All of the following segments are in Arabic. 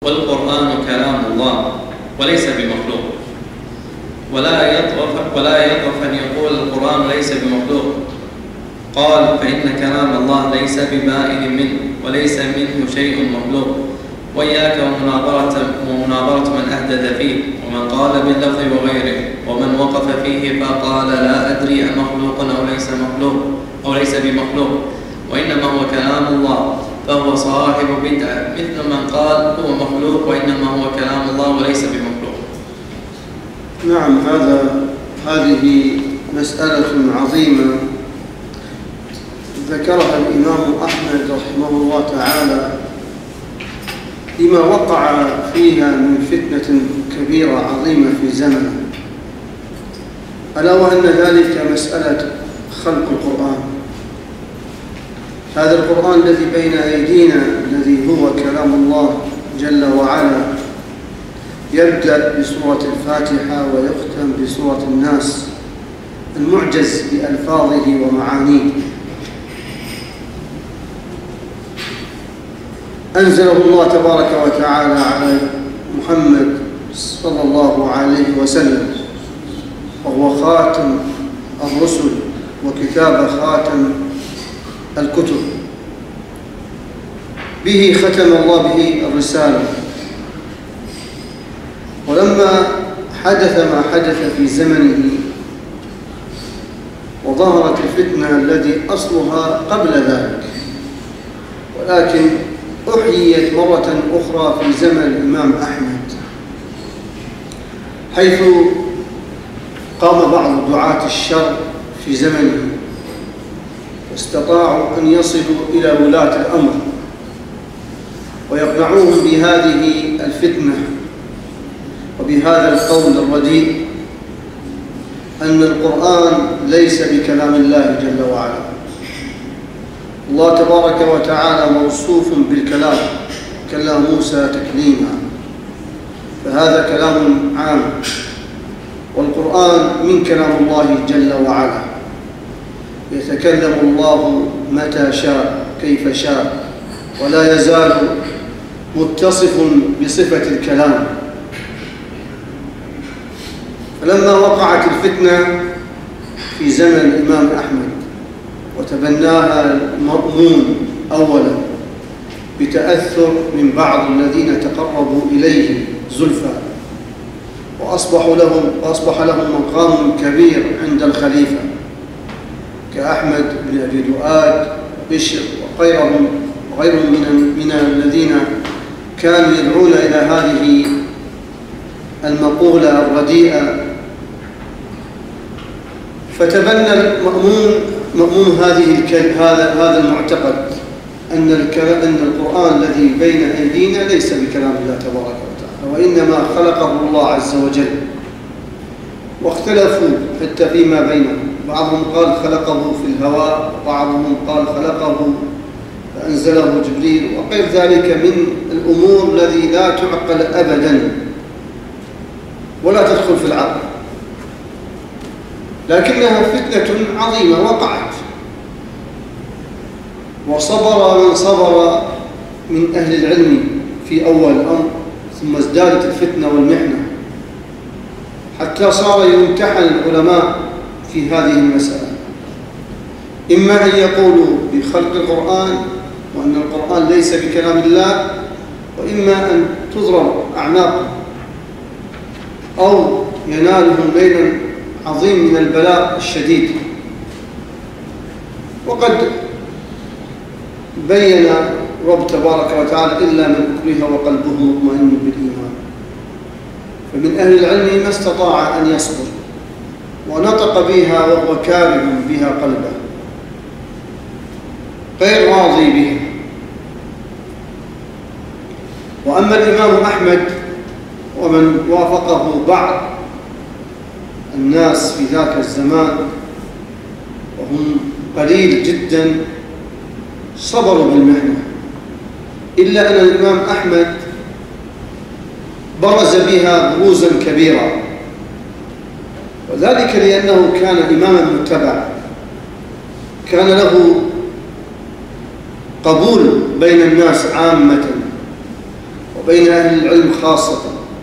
والقرآن كلام الله وليس بمخلوق، ولا يطرف أن يقول القرآن ليس بمخلوق. قال: فإن كلام الله ليس ببائن منه وليس منه شيء مخلوق. وإياك ومناظرة من أحدث فيه، ومن قال باللفظ وغيره، ومن وقف فيه فقال لا أدري أمخلوق أو ليس بمخلوق، وإنما هو كلام الله، فهو صاحب بدعة، مثل من قال هو مخلوق وإنما هو كلام الله وليس بمخلوق. نعم، هذه مسألة عظيمة ذكرها الإمام أحمد رحمه الله تعالى لما وقع فيها من فتنة كبيرة عظيمة في زمنه، ألا وأن ذلك مسألة خلق القرآن. هذا القرآن الذي بين أيدينا الذي هو كلام الله جل وعلا يبدأ بسورة الفاتحة ويختم بسورة الناس، المعجز بألفاظه ومعانيه. أنزله الله تبارك وتعالى على محمد صلى الله عليه وسلم، وهو خاتم الرسل وكتاب خاتم الكتب. به ختم الله به الرسالة. ولما حدث ما حدث في زمنه وظهرت الفتنة التي أصلها قبل ذلك، ولكن أحييت مرة أخرى في زمن الإمام أحمد، حيث قام بعض دعاة الشر في زمنه واستطاعوا أن يصلوا إلى ولاة الأمر ويقنعوهم بهذه الفتنة وبهذا القول الرديء أن القرآن ليس بكلام الله جل وعلا. الله تبارك وتعالى موصوف بالكلام، كلام موسى تكليما، فهذا كلام عام، والقرآن من كلام الله جل وعلا، يتكلم الله متى شاء كيف شاء، ولا يزال متصف بصفة الكلام. فلما وقعت الفتنة في زمن الإمام أحمد وتبناها المأمون أولا بتأثر من بعض الذين تقربوا إليه زلفى وأصبح لهم مقام كبير عند الخليفة كأحمد بن أبي دؤاد بشر وغيرهم من الذين كانوا يدعون إلى هذه المقولة الرديئة. فتبنى المأمون هذا المعتقد أن القرآن الذي بين أيدينا ليس بكلام الله تبارك وتعالى، وإنما خلقه الله عز وجل. واختلفوا حتى فيما بينهم، بعضهم قال خلقه في الهواء، وبعضهم قال خلقه فأنزله جبريل، وغير ذلك من الأمور التي لا تعقل أبدا ولا تدخل في العقل، لكنها فتنة عظيمة وقعت، وصبر من صبر من أهل العلم في أول الأمر، ثم ازدادت الفتنة والمحنة حتى صار يمتحن العلماء في هذه المسألة، إما أن يقولوا بخلق القرآن وأن القرآن ليس بكلام الله، وإما أن تضرب أعناقهم أو ينالهم ليل عظيم من البلاء الشديد. وقد بين رب تبارك وتعالى إلا من أكره وقلبه مطمئن بالإيمان. فمن أهل العلم ما استطاع أن يصبر ونطق بها وهو كاره بها قلبه غير راضي بها. وأما الإمام أحمد ومن وافقه بعض الناس في ذاك الزمان وهم قليل جدا صبروا بالمحنة، إلا أن الإمام أحمد برز بها بروزا كبيرا، وذلك لأنه كان إماما متبعا، كان له قبول بين الناس عامة وبين أهل العلم خاصة.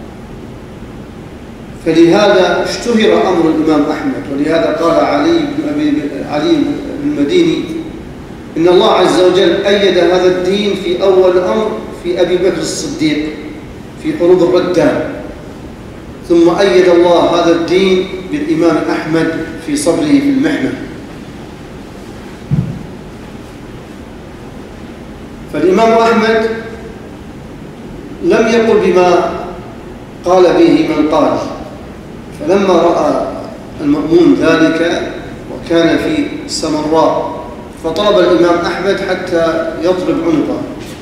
فلهذا اشتهر أمر الإمام أحمد، ولهذا قال علي بن المديني إن الله عز وجل أيد هذا الدين في أول الأمر في أبي بكر الصديق في حروب الردة، ثم أيد الله هذا الدين بالإمام أحمد في صبره في المحنة. فالإمام أحمد لم يقل بما قال به من قال، فلما رأى المأمون ذلك وكان في سمراء فطلب الإمام أحمد حتى يضرب عنقه،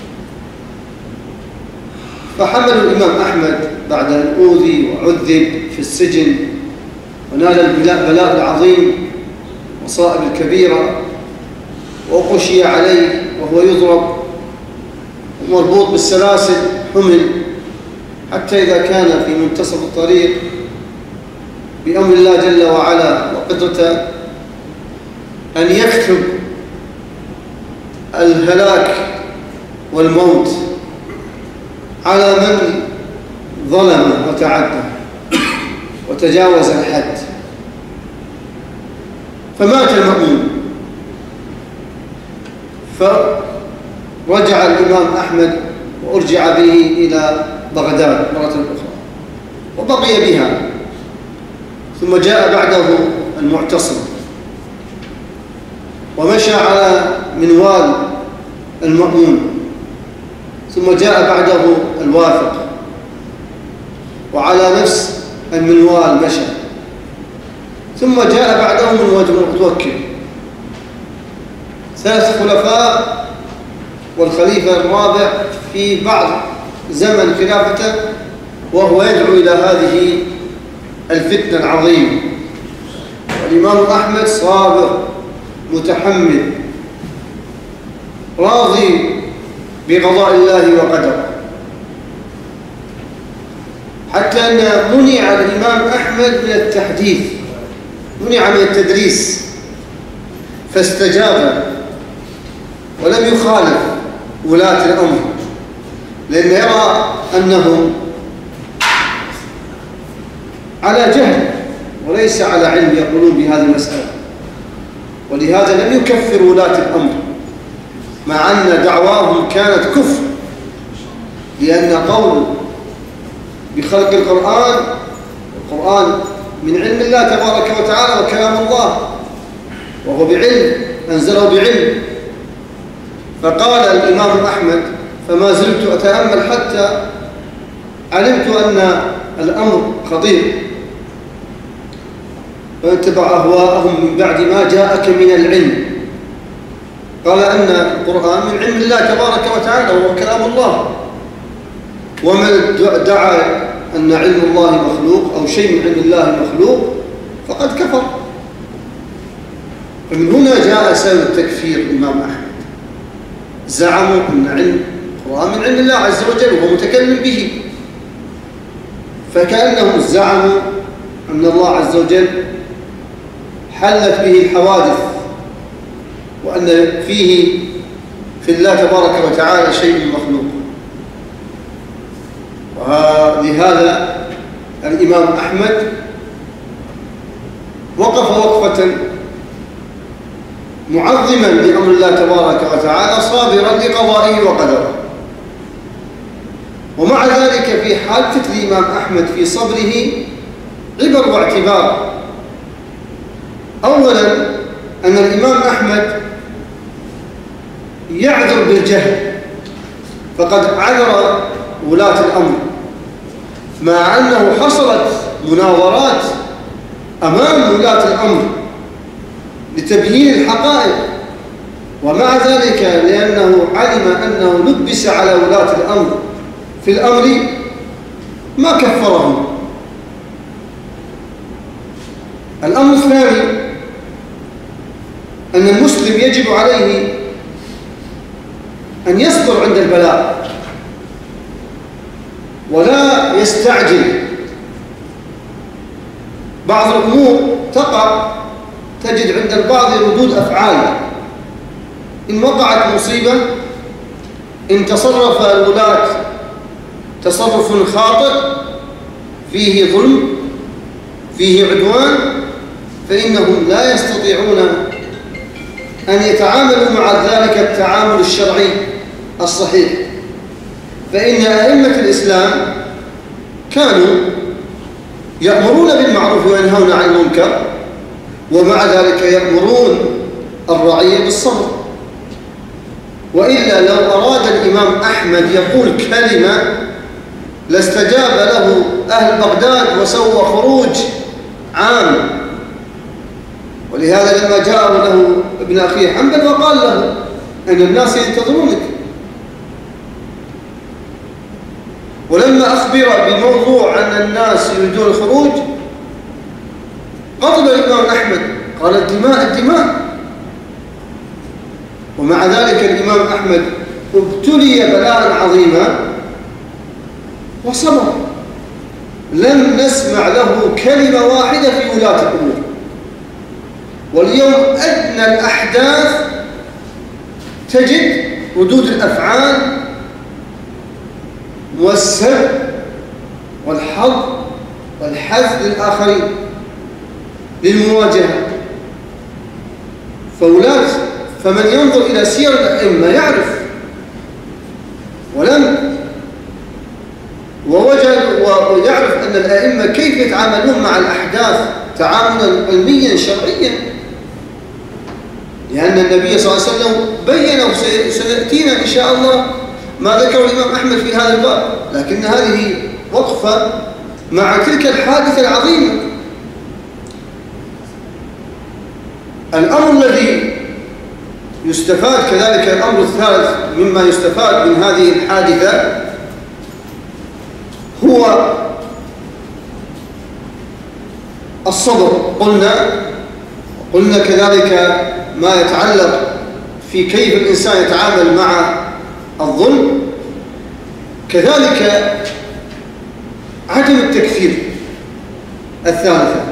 فحمل الإمام أحمد بعد أن أوذي وعذب في السجن ونال البلاء العظيم وصائب الكبيرة وقشي عليه وهو يضرب ومربوط بالسلاسل، حمل حتى إذا كان في منتصف الطريق بأمر الله جل وعلا وقدرته أن يكتب الهلاك والموت على من ظلم وتعدى وتجاوز الحد، فمات المأمون. فرجع الإمام أحمد وأرجع به إلى بغداد مرة أخرى وبقي بها، ثم جاء بعده المعتصم ومشى على منوال المأمون، ثم جاء بعده الواثق وعلى نفس المنوال مشى، ثم جاء بعدهم المتوكل. 3 خلفاء والخليفة الرابع في بعض زمن خلافته وهو يدعو إلى هذه الفتنة العظيمة. والإمام أحمد صابر متحمل راضي بقضاء الله وقدره، حتى أن منع الإمام أحمد من التحديث، منع من التدريس، فاستجاب ولم يخالف ولاة الأمر، لأنه يرى أنهم على جهل وليس على علم يقولون بهذه المسألة، ولهذا لم يكفر ولاة الأمر مع أن دعواهم كانت كفر، لأن قول بخلق القرآن من علم الله تبارك وتعالى وكلام الله، وهو بعلم أنزله بعلم. فقال الإمام أحمد: فما زلت أتأمل حتى علمت أن الأمر خطير، فاتبع أهواءهم من بعد ما جاءك من العلم. قال أن القرآن من علم الله تبارك وتعالى وهو كلام الله، ومن دعا أن علم الله مخلوق أو شيء من علم الله مخلوق فقد كفر. فمن هنا جاء سبب التكفير الإمام أحمد، زعموا أن علم القرآن من علم الله عز وجل وهو متكلم به، فكأنهم زعموا أن الله عز وجل حلت به الحوادث، وأن فيه في الله تبارك وتعالى شيء مخلوق. ولهذا الإمام أحمد وقف وقفة معظما لأمر الله تبارك وتعالى صابرا لقضائه وقدره. ومع ذلك في حادثة الإمام أحمد في صبره عبر واعتبار. أولا أن الإمام أحمد يعذر بالجهل، فقد عذر ولاة الأمر، مع أنه حصلت مناظرات أمام ولاة الأمر لتبيين الحقائق، ومع ذلك لأنه علم أنه لبس على ولاة الأمر في الأمر ما كفرهم. الأمر الثاني أن المسلم يجب عليه أن يصبر عند البلاء ولا يستعجل. بعض الأمور تقع تجد عند البعض ردود أفعال، إن وقعت مصيبة إن تصرف الولاة تصرف خاطئ فيه ظلم فيه عدوان، فإنهم لا يستطيعون أن يتعاملوا مع ذلك التعامل الشرعي الصحيح. فإن أئمة الإسلام كانوا يأمرون بالمعروف وينهون عن المنكر، ومع ذلك يأمرون الرعية بالصبر. وإلا لو أراد الإمام أحمد يقول كلمة لاستجاب له أهل بغداد وسوى خروج عام. ولهذا لما جاء له ابن أخيه حنبل وقال له أن الناس ينتظرونك، ولما أخبر بموضوع أن الناس يريدون الخروج غضب الإمام أحمد، قال الدماء الدماء. ومع ذلك الإمام أحمد ابتلي بلاء عظيما وصبر، لم نسمع له كلمة واحدة في ولاة الأمور. واليوم أدنى الأحداث تجد ردود الأفعال والسب والحظ والحث للآخرين للمواجهة. فمن ينظر إلى سير الأئمة يعرف ويعرف أن الأئمة كيف يتعاملون مع الأحداث تعاملا علميا شرعيا، لأن النبي صلى الله عليه وسلم بين، وسيأتينا إن شاء الله ما ذكر الإمام أحمد في هذا الباب، لكن هذه وقفة مع تلك الحادثة العظيمة. الأمر الذي يستفاد كذلك، الأمر الثالث مما يستفاد من هذه الحادثة هو الصبر. قلنا كذلك ما يتعلق في كيف الإنسان يتعامل مع الظلم، كذلك عدم التكفير. الثالثة،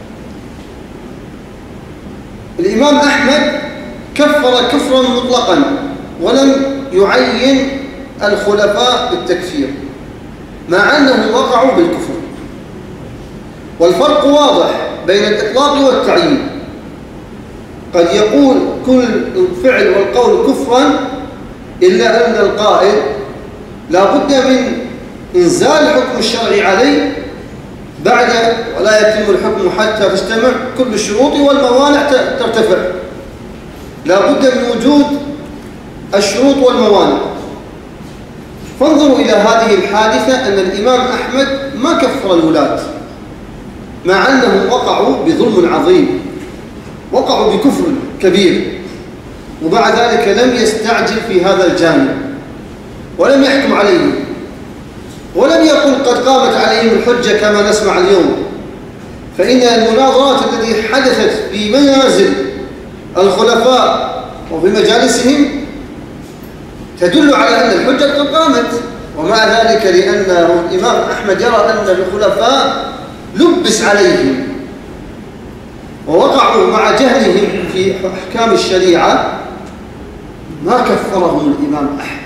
الإمام أحمد كفر كفرا مطلقا ولم يعين الخلفاء بالتكفير مع أنهم وقعوا بالكفر. والفرق واضح بين الإطلاق والتعيين. قد يقول كل الفعل والقول كفرا، إلا أن القائل لا بد من إنزال الحكم الشرعي عليه ولا يتم الحكم حتى تجتمع كل الشروط والموانع ترتفع. لا بد من وجود الشروط والموانع. فانظروا إلى هذه الحادثة أن الإمام أحمد ما كفر الولاة مع أنهم وقعوا بظلم عظيم، وقعوا بكفر كبير، ومع ذلك لم يستعجل في هذا الجانب ولم يحكم عليهم، ولم يقل قد قامت عليهم الحجة كما نسمع اليوم. فإن المناظرات التي حدثت في منازل الخلفاء وفي مجالسهم تدل على أن الحجة قد قامت، ومع ذلك لأن الإمام أحمد يرى أن الخلفاء لبس عليهم ووقعوا مع جهلهم في أحكام الشريعة، ما كفرهم الإمام أحمد.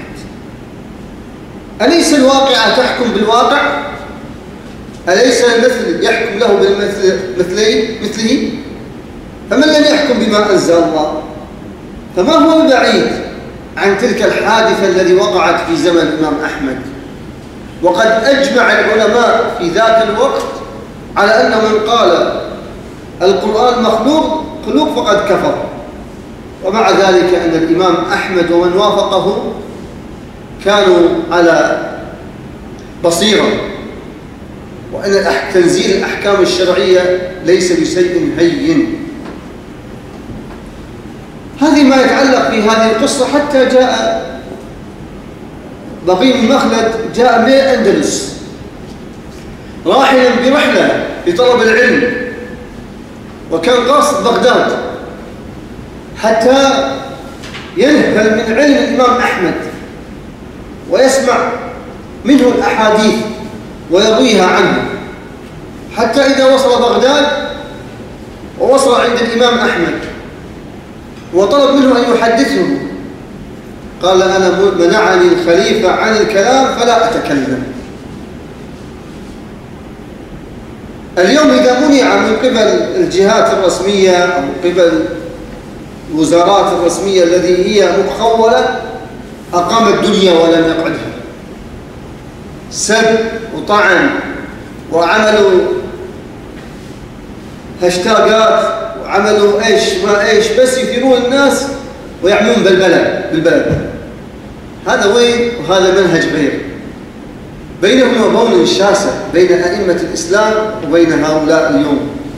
أليس الواقع تحكم بالواقع؟ أليس المثل يحكم له مثله؟ فمن لم يحكم بما أنزل الله فما هو البعيد عن تلك الحادثة التي وقعت في زمن الإمام أحمد؟ وقد أجمع العلماء في ذاك الوقت على أن من قال القرآن مخلوق فقد كفر. ومع ذلك أن الإمام أحمد ومن وافقه كانوا على بصيرة، وأن تنزيل الأحكام الشرعية ليس بشيء هين. هذه ما يتعلق في هذه القصة. حتى جاء بقي بن مخلد جاء من الأندلس راحلا برحلة لطلب العلم، وكان قاصد بغداد حتى ينهل من علم الإمام أحمد ويسمع منه الأحاديث ويرويها عنه، حتى إذا وصل بغداد ووصل عند الإمام أحمد وطلب منه أن يحدثه، قال أنا منعني الخليفة عن الكلام فلا أتكلم. اليوم إذا منع من قبل الجهات الرسمية أو من قبل الوزارات الرسمية التي هي مخولة أقام الدنيا ولم يقعدها، سب وطعن وعملوا هاشتاجات وعملوا ايش ما ايش بس يثيرون الناس ويعملون بالبلد. هذا وين؟ وهذا منهج غير. بينهما بون شاسع بين أئمة الإسلام وبين هؤلاء اليوم،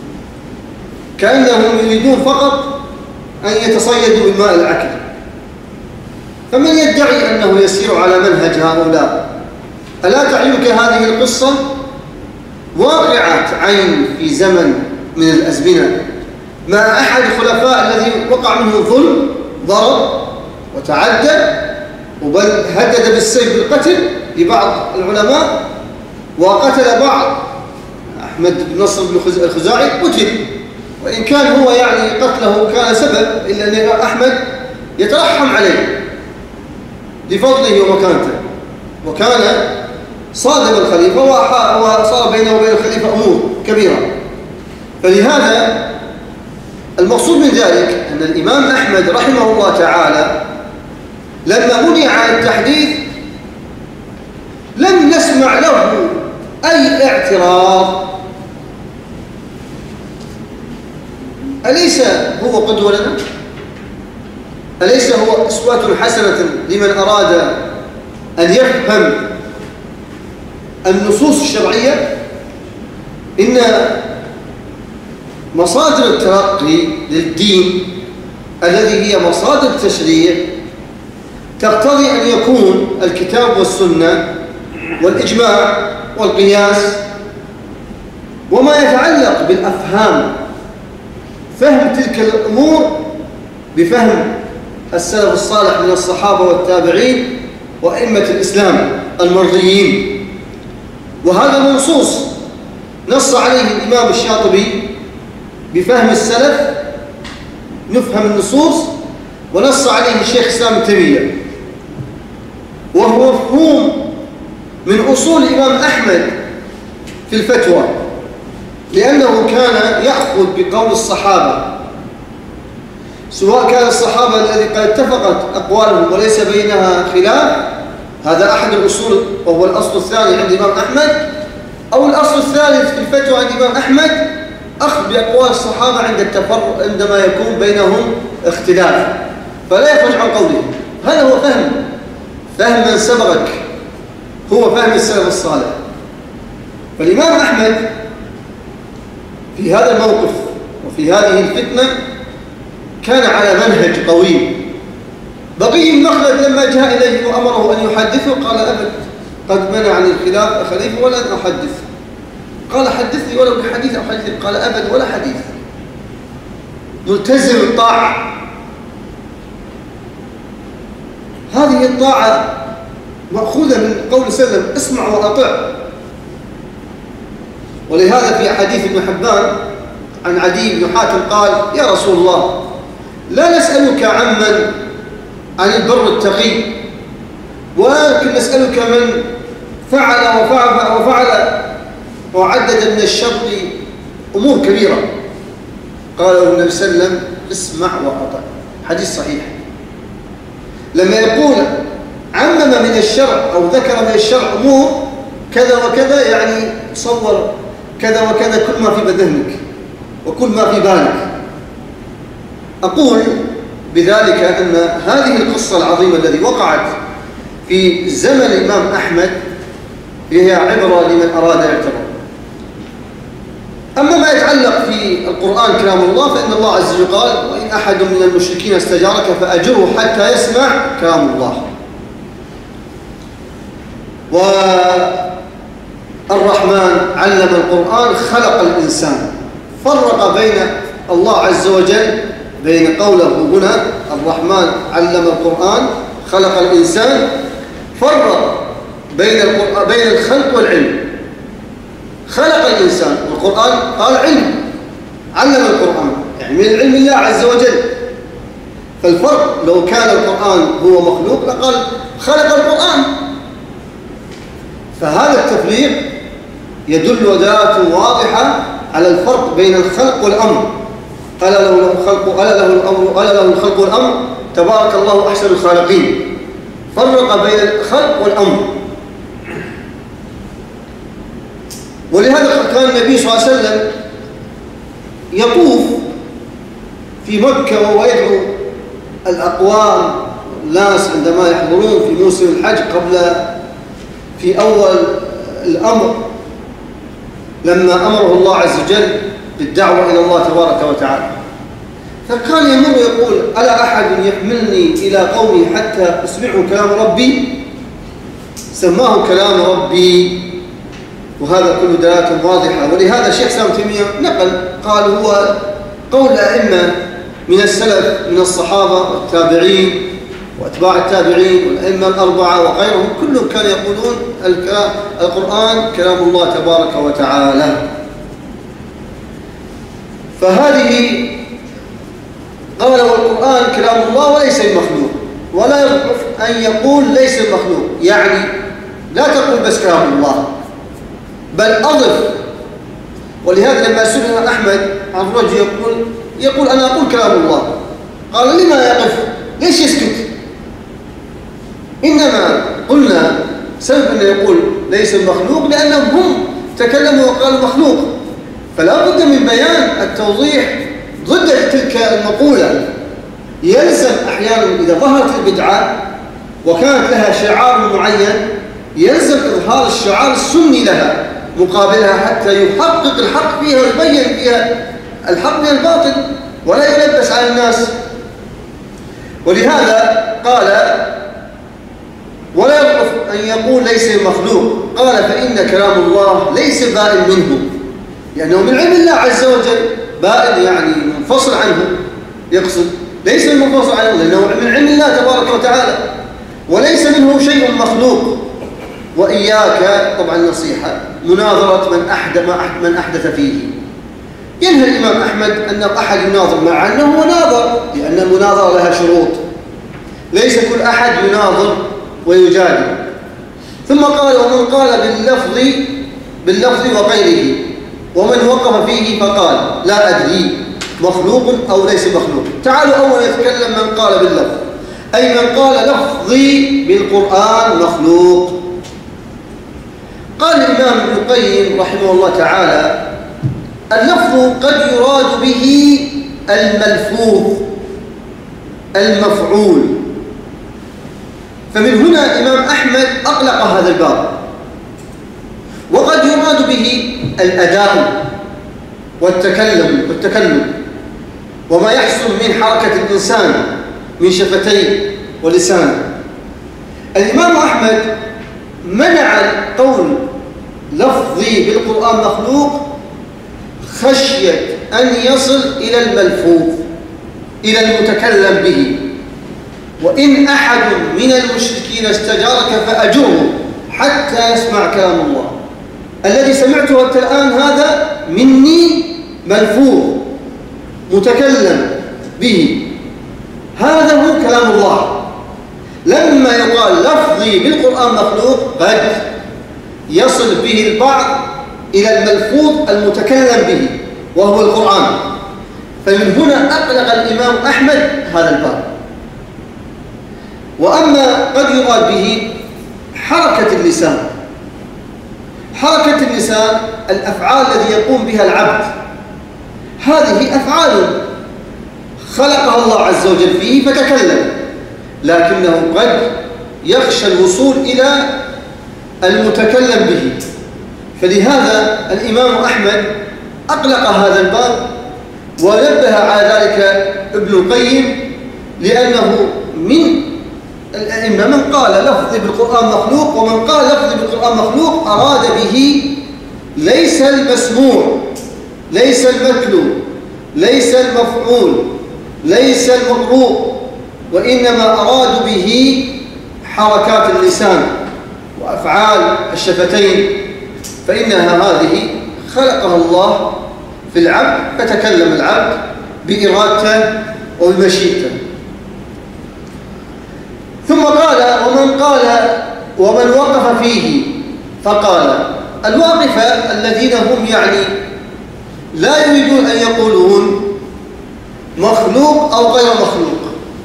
كأنهم يريدون فقط أن يتصيدوا بالماء العكر. فمن يدعي أنه يسير على منهج هؤلاء؟ ألا تعيك هذه القصة واقعة عين في زمن من الأزمنة مع أحد الخلفاء الذي وقع منه ظلم، ضرب وتعدى، وبل هدد بالسيف بالقتل لبعض العلماء، وقتل بعض. أحمد بن نصر بن الخزاعي قتل، وإن كان هو يعني قتله كان سبب، إلا أن أحمد يترحم عليه لفضله ومكانته، وكان صادم الخليفة وصار بينه وبين الخليفة أمور كبيرة. فلهذا المقصود من ذلك أن الإمام أحمد رحمه الله تعالى لما منع عن التحديث لم نسمع له أي اعتراض. أليس هو قدوة لنا؟ أليس هو أسوة حسنة لمن أراد أن يفهم النصوص الشرعية؟ إن مصادر التلقي للدين الذي هي مصادر التشريع تقتضي أن يكون الكتاب والسنة والإجماع والقياس وما يتعلق بالأفهام، فهم تلك الأمور بفهم السلف الصالح من الصحابة والتابعين وأئمة الإسلام المرضيين. وهذا منصوص نص عليه الإمام الشاطبي بفهم السلف نفهم النصوص، ونص عليه الشيخ الإسلام ابن تيمية، وهو مفهوم من أصول الإمام أحمد في الفتوى، لأنه كان يأخذ بقول الصحابة، سواء كان الصحابة الذي قد اتفقت أقوالهم وليس بينها خلاف، هذا أحد الأصول وهو الأصل الثاني عند الإمام أحمد، أو الأصل الثالث في الفتوى عند الإمام أحمد أخذ بأقوال الصحابة عندما يكون بينهم اختلاف، فلا يخرج عن قوله. هذا هو فهم من سبقك، هو فهم السلف الصالح. فالإمام أحمد في هذا الموقف وفي هذه الفتنة كان على منهج قوي. بقي بن مخلد لما جاء إليه وأمره أن يحدثه قال أبد، قد منعني الخلاف خليفة ولن أحدث. قال حدثني ولو بحديث أو حديث، قال أبد ولا حديث، ملتزم الطاعة. هذه الطاعة مأخوذة من قول سلم اسمع وأطع. ولهذا في حديث ابن حبان عن عدي بن حاتم قال يا رسول الله لا نسألك عن البر التقي، ولكن نسألك من فعل وفعل وعدد من الشر أمور كبيرة. قال النبي صلى الله عليه وسلم اسمع وأطع، حديث صحيح. لما يقول عمم من الشر أو ذكر من الشر أمور كذا وكذا، يعني صور كذا وكذا كل ما في بذهنك وكل ما في بالك. أقول بذلك أن هذه القصة العظيمة التي وقعت في زمن الإمام أحمد هي عبرة لمن أراد اعتبار. أما ما يتعلق في القرآن كلام الله فإن الله عز وجل قال وإن أحد من المشركين استجارك فأجره حتى يسمع كلام الله. والرحمن علم القرآن خلق الإنسان، فرق بين الله عز وجل بين قوله هنا الرحمن علم القرآن خلق الإنسان، فرق بين الخلق والعلم. خلق الإنسان والقرآن قال علم، علم القرآن يعني من علم الله عز وجل. فالفرق لو كان القرآن هو مخلوق لقال خلق القرآن. فهذا التفريق يدل دلالة واضحة على الفرق بين الخلق والأمر. ألا له الخلق والأمر تبارك الله أحسن الخالقين. فرق بين الخلق والأمر. ولهذا كان النبي صلى الله عليه وسلم يطوف في مكة ويدعو الأقوام الناس عندما يحضرون في موسم الحج في أول الأمر لما أمره الله عز وجل بالدعوة إلى الله تبارك وتعالى، فكان يمر يقول: ألا أحد يحملني إلى قومي حتى أسمعوا كلام ربي؟ سماه كلام ربي. وهذا كله دلالة واضحة. ولهذا الشيخ سام تيمية نقل قال هو قول الأئمة من السلف من الصحابة والتابعين وأتباع التابعين والأئمة الأربعة وغيرهم كلهم كانوا يقولون القرآن كلام الله تبارك وتعالى. فهذه قال: والقرآن كلام الله وليس بمخلوق. ولا يضعف أن يقول ليس بمخلوق، يعني لا تقول بس كلام الله، بل أضف. ولهذا لما سئل أحمد عن رجل يقول أنا أقول كلام الله، قال: لما يقف؟ ليش يسكت؟ إنما قلنا سبب أن يقول ليس المخلوق لأنهم هم تكلموا وقالوا مخلوق، فلا بد من بيان التوضيح ضد تلك المقولة. يلزم أحيانا إذا ظهرت البدعة وكانت لها شعار معين يلزم إظهار الشعار السني لها مقابلها حتى يحقق الحق فيها ويبين فيها الحق من الباطل ولا يلبس على الناس. ولهذا قال: ولا يضعف أن يقول ليس مخلوق. قال: فإن كلام الله ليس بائن منه، لأنه من علم الله عز وجل. بائن يعني منفصل عنه، يقصد ليس منفصل عنه لأنه من علم الله تبارك وتعالى، وليس منه شيء مخلوق. وإياك طبعا نصيحة مناظرة من أحدث فيه. ينهى الإمام أحمد أن أحد يناظر مع أنه مناظر، لأن المناظرة لها شروط، ليس كل أحد يناظر ويجادل. ثم قال: ومن قال باللفظ وغيره، ومن وقف فيه فقال لا أدري مخلوق أو ليس مخلوق. تعالوا أولا يتكلم من قال باللفظ، أي من قال لفظي بالقرآن مخلوق. قال الإمام ابن القيم رحمه الله تعالى: اللفظ قد يراد به الملفوظ المفعول. فمن هنا الإمام أحمد أطلق هذا الباب. وقد يراد به الأداء والتكلم وما يحصل من حركة الإنسان من شفتيه ولسانه. الإمام أحمد منع قول لفظي بالقرآن مخلوق خشية أن يصل إلى الملفوظ، إلى المتكلم به. وإن أحد من المشركين استجارك فأجره حتى يسمع كلام الله. الذي سمعته حتى الآن هذا مني ملفوظ متكلم به، هذا هو كلام الله. لما يقال لفظي بالقرآن مخلوق قد يصل به البعض إلى الملفوظ المتكلم به وهو القرآن. فمن هنا أطلق الإمام أحمد هذا الباب. وأما قد يراد به حركة اللسان. حركة اللسان الأفعال التي يقوم بها العبد، هذه أفعال خلقها الله عز وجل فيه فتكلم، لكنه قد يخشى الوصول إلى المتكلم به. فلهذا الإمام أحمد أطلق هذا الباب ونبه على ذلك ابن القيم، لأنه من الأئمة من قال لفظي بالقرآن مخلوق، ومن قال لفظي بالقرآن مخلوق أراد به ليس المسموع، ليس المتلو، ليس المفعول، ليس المقروء، وإنما أراد به حركات اللسان وأفعال الشفتين، فإنها هذه خلقها الله في العبد فتكلم العبد بإرادته وبمشيئته. ثم قال: ومن وقف فيه فقال. الواقفة الذين هم يعني لا يريدون أن يقولون مخلوق أو غير مخلوق.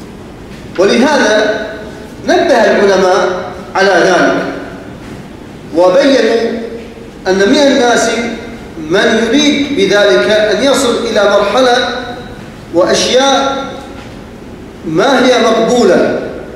ولهذا نبه العلماء على ذلك وبينوا أن من الناس من يريد بذلك أن يصل إلى مرحلة وأشياء ما هي مقبولة،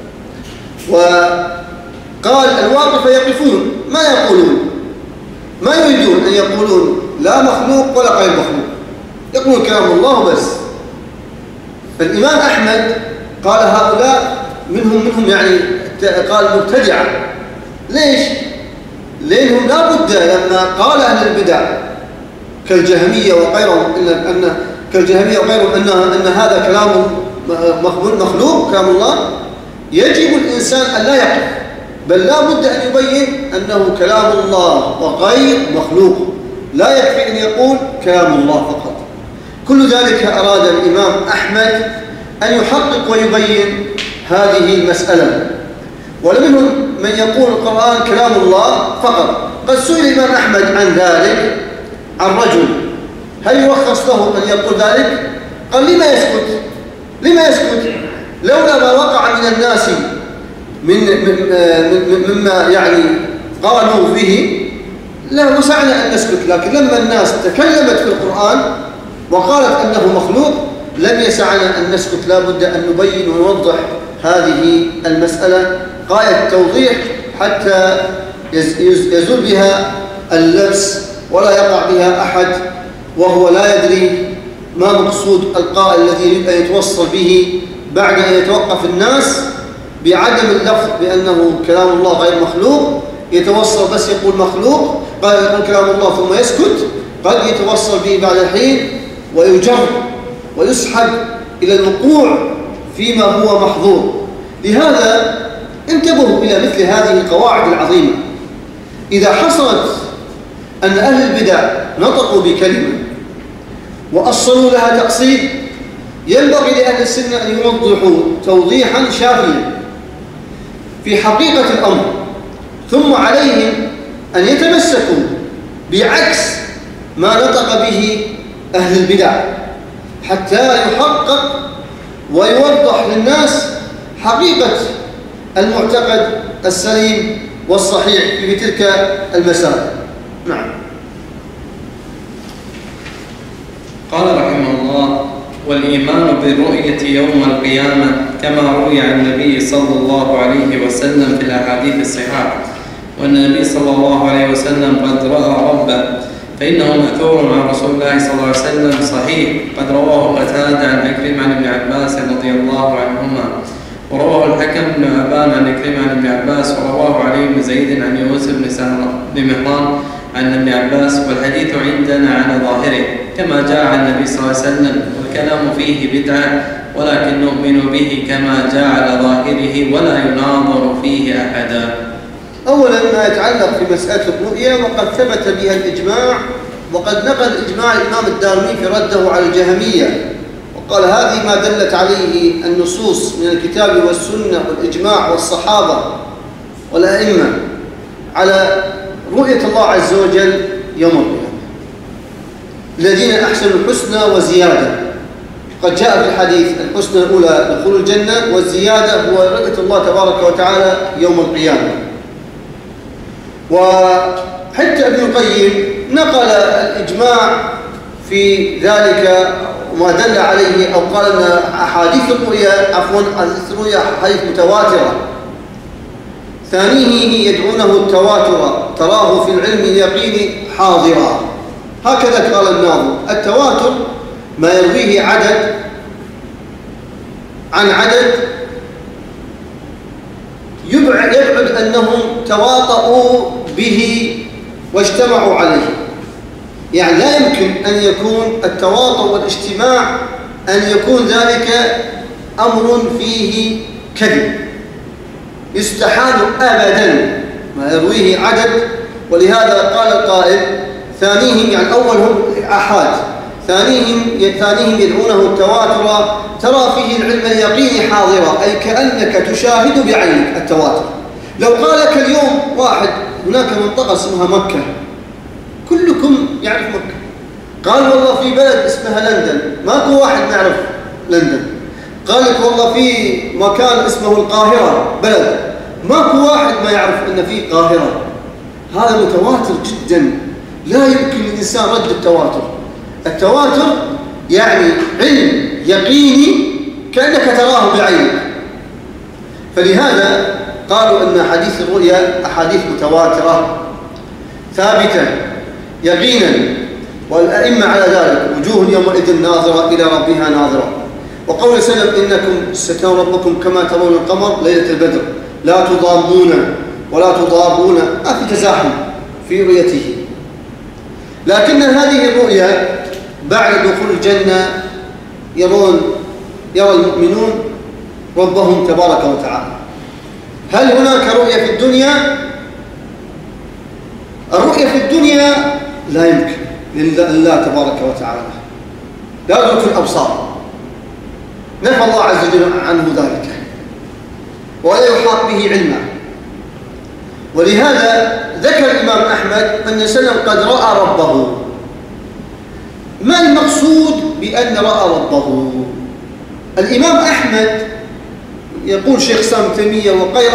وقال الواقف يقفون ما يقولون، ما يريدون أن يقولون لا مخلوق ولا غير مخلوق، يقولون كلام الله بس. فالإمام أحمد قال هؤلاء منهم يعني قال مبتدعة. ليش؟ لأنهم لا بد لما قال أهل البدع كالجهمية وغيرهم أن هذا كلام مخلوق كلام الله، يجب الإنسان أن لا يقف، بل لا بد أن يبين أنه كلام الله وغير مخلوق، لا يكفي أن يقول كلام الله فقط. كل ذلك أراد الإمام أحمد أن يحقق ويبين هذه المسألة. ولمنهم من يقول القرآن كلام الله فقط. قد سئل الإمام أحمد عن ذلك عن رجل هل يرخص له أن يقول ذلك؟ قال لما يسكت؟ لما يسكت؟ لولا ما وقع من الناس مما يعني قالوا فيه لا وسعنا أن نسكت، لكن لما الناس تكلمت في القرآن وقالت أنه مخلوق لم يسعنا أن نسكت، لا بد أن نبين ونوضح هذه المسألة غاية التوضيح حتى يزول بها اللبس ولا يقع بها أحد وهو لا يدري ما مقصود القائل الذي يريد أن يتوصل به بعد أن يتوقف الناس بعدم اللفظ بأنه كلام الله غير مخلوق، يتوصل بس يقول مخلوق، قال يقول كلام الله ثم يسكت. قد يتوصل به بعد الحين ويجر ويسحب إلى الوقوع فيما هو محظور. لهذا انتبهوا إلى مثل هذه القواعد العظيمة. إذا حصلت أن أهل البدع نطقوا بكلمة وأصلوا لها تأصيل، ينبغي لأهل السنة أن يوضحوا توضيحا شافيا في حقيقة الأمر، ثم عليهم أن يتمسكوا بعكس ما نطق به أهل البدع حتى يحقق ويوضح للناس حقيقة المعتقد السليم والصحيح في تلك المسائل. نعم. قال رحمه الله: والإيمان بالرؤية يوم القيامة كما روي عن النبي صلى الله عليه وسلم في الأحاديث الصحاح، وأن النبي صلى الله عليه وسلم قد رأى ربه، فإنه مأثور عن رسول الله صلى الله عليه وسلم صحيح، قد رواه قتادة عن عكرمة عن ابن عباس رضي الله عنهما، ورواه الحكم بن أبان عن عكرمة عن ابن عباس، ورواه علي بن زيد عن يوسف بن مهران عن ابن عباس، والحديث عندنا على ظاهره كما جاء عن النبي صلى الله عليه وسلم، والكلام فيه بدعة، ولكن نؤمن به كما جاء على ظاهره ولا يناظر فيه أحدا. أولا ما يتعلق في مسألة الرؤية، وقد ثبت بها الإجماع، وقد نقل إجماع الإمام الدارمي في رده على الجهمية، وقال هذه ما دلت عليه النصوص من الكتاب والسنة والإجماع والصحابة والأئمة على رؤية الله عز وجل يوم القيامة. الذين أحسنوا الحسنى وزيادة، قد جاء في الحديث الحسنى الأولى دخول الجنة، والزيادة هو رؤية الله تبارك وتعالى يوم القيامة. وحتى ابن القيم نقل الإجماع في ذلك وما دل عليه، أو قال أن أحاديث الرؤيا أحاديث متواترة، ثانيه يدعونه التواتر، تراه في العلم اليقين حاضرا. هكذا قال الناظم: التواتر ما يرويه عدد عن عدد يبعد أنهم تواطؤوا به واجتمعوا عليه. يعني لا يمكن أن يكون التواطؤ والاجتماع أن يكون ذلك أمر فيه كذب، يستحال أبدا ما يرويه عدد. ولهذا قال القائل: ثانيهم، يعني أول هم أحاد، ثانيهم يدعونه التواتر، ترى فيه العلم اليقين حاضرا، أي كأنك تشاهد بعينك التواتر. لو قال لك اليوم واحد هناك منطقة اسمها مكة، كلكم يعرف مكة، قال والله في بلد اسمها لندن، ماكو واحد ما يعرف لندن. قال لك والله في مكان اسمه القاهرة بلد، ماكو واحد ما يعرف ان في قاهرة. هذا متواتر جدا، لا يمكن للإنسان رد التواتر. التواتر يعني علم يقيني كأنك تراه بعينك. فلهذا قالوا أن حديث الرؤيا أحاديث متواترة ثابتة يقينا، والأئمة على ذلك. وجوه يومئذ ناظرة إلى ربها ناظرة. وقول سلم إنكم سترون ربكم كما ترون القمر ليلة البدر لا تضامون ولا تضارون، ما في تزاحم في رؤيته. لكن هذه الرؤيا بعد دخول الجنة يرى المؤمنون ربهم تبارك وتعالى. هل هناك رؤية في الدنيا؟ الرؤية في الدنيا لا يمكن لله تبارك وتعالى، لا يدرك الأبصار، نفى الله عز وجل عنه ذلك ولا يحاط به علما. ولهذا ذكر الإمام أحمد أن سلم قد رأى ربه. ما المقصود بأن رأى ربه؟ الإمام أحمد يقول شيخ سام تيمية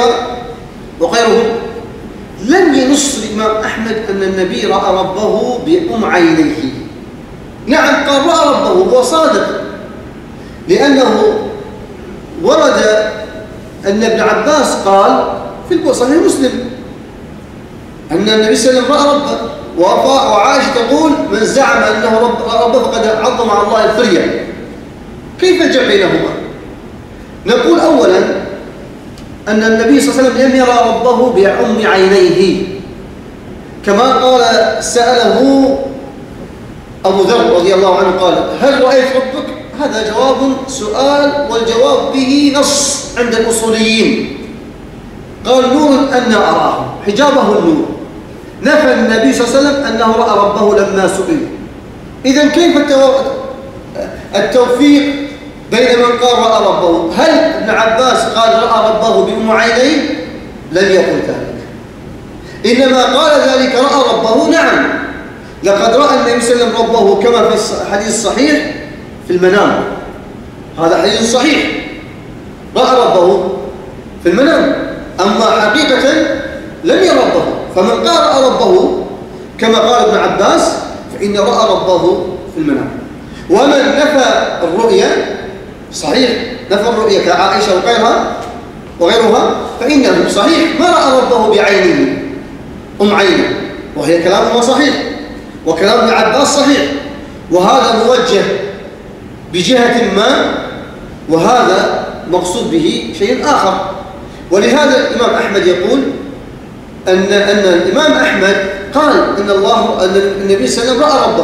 وغيره لم ينص الإمام أحمد أن النبي رأى ربه بأم عينيه. نعم قال رأى ربه، هو صادق، لأنه ورد أن ابن عباس قال في صحيح مسلم أن النبي صلى الله عليه وسلم رأى ربه، وعائشة تقول من زعم أنه رأى ربه فقد عظم على الله الفرية. كيف الجمع بينهما؟ نقول أولا أن النبي صلى الله عليه وسلم لم يرى ربه بأم عينيه، كما قال سأله أبو ذر رضي الله عنه قال هل رأيت ربك؟ هذا جواب سؤال، والجواب به نص عند الأصوليين. قال نور أن أراه، حجابه النور. نفى النبي صلى الله عليه وسلم أنه رأى ربه لما سئل. إذن كيف التوفيق بين من قال رأى ربه؟ هل ابن عباس قال رأى ربه بأم عينيه؟ لم يقل ذلك، إنما قال ذلك رأى ربه. نعم لقد رأى النبي صلى الله عليه وسلم ربه كما في الحديث الصحيح في المنام، هذا حديث صحيح، رأى ربه في المنام، أما حقيقة لم يرى ربه. فمن قال رأى ربه كما قال ابن عباس فإن رأى ربه في المنام. ومن نفى الرؤيا صحيح، نفى الرؤيا كعائشة وغيرها فإنه صحيح ما رأى ربه بعينه أم عينه، وهي كلامه صحيح، وكلام ابن عباس صحيح، وهذا موجه بجهة ما، وهذا مقصود به شيء آخر. ولهذا الإمام أحمد يقول أن الإمام أحمد قال أن النبي صلى الله عليه وسلم رأى ربه،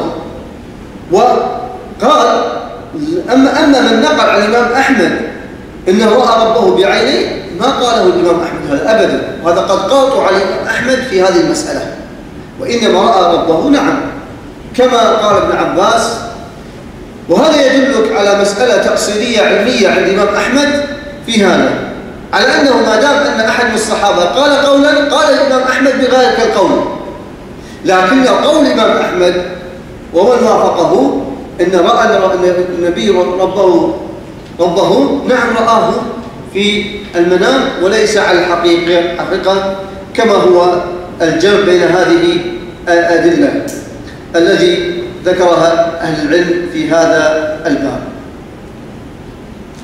وقال أما من نقل عن الإمام أحمد أنه رأى ربه بعينيه ما قاله الإمام أحمد هذا أبدا، وهذا قد قاطع على الإمام أحمد في هذه المسألة، وإنما رأى ربه نعم كما قال ابن عباس. وهذا يدلك على مسألة تأصيلية علمية عند الإمام أحمد في هذا، على أنه ما دام أن أحد من الصحابة قال قولا قال الإمام أحمد بغير القول، لكن قول الإمام أحمد ومن وافقه أن رأى النبي ربه نعم رآه في المنام وليس على الحقيقة كما هو الجمع بين هذه الأدلة الذي ذكرها أهل العلم في هذا الباب.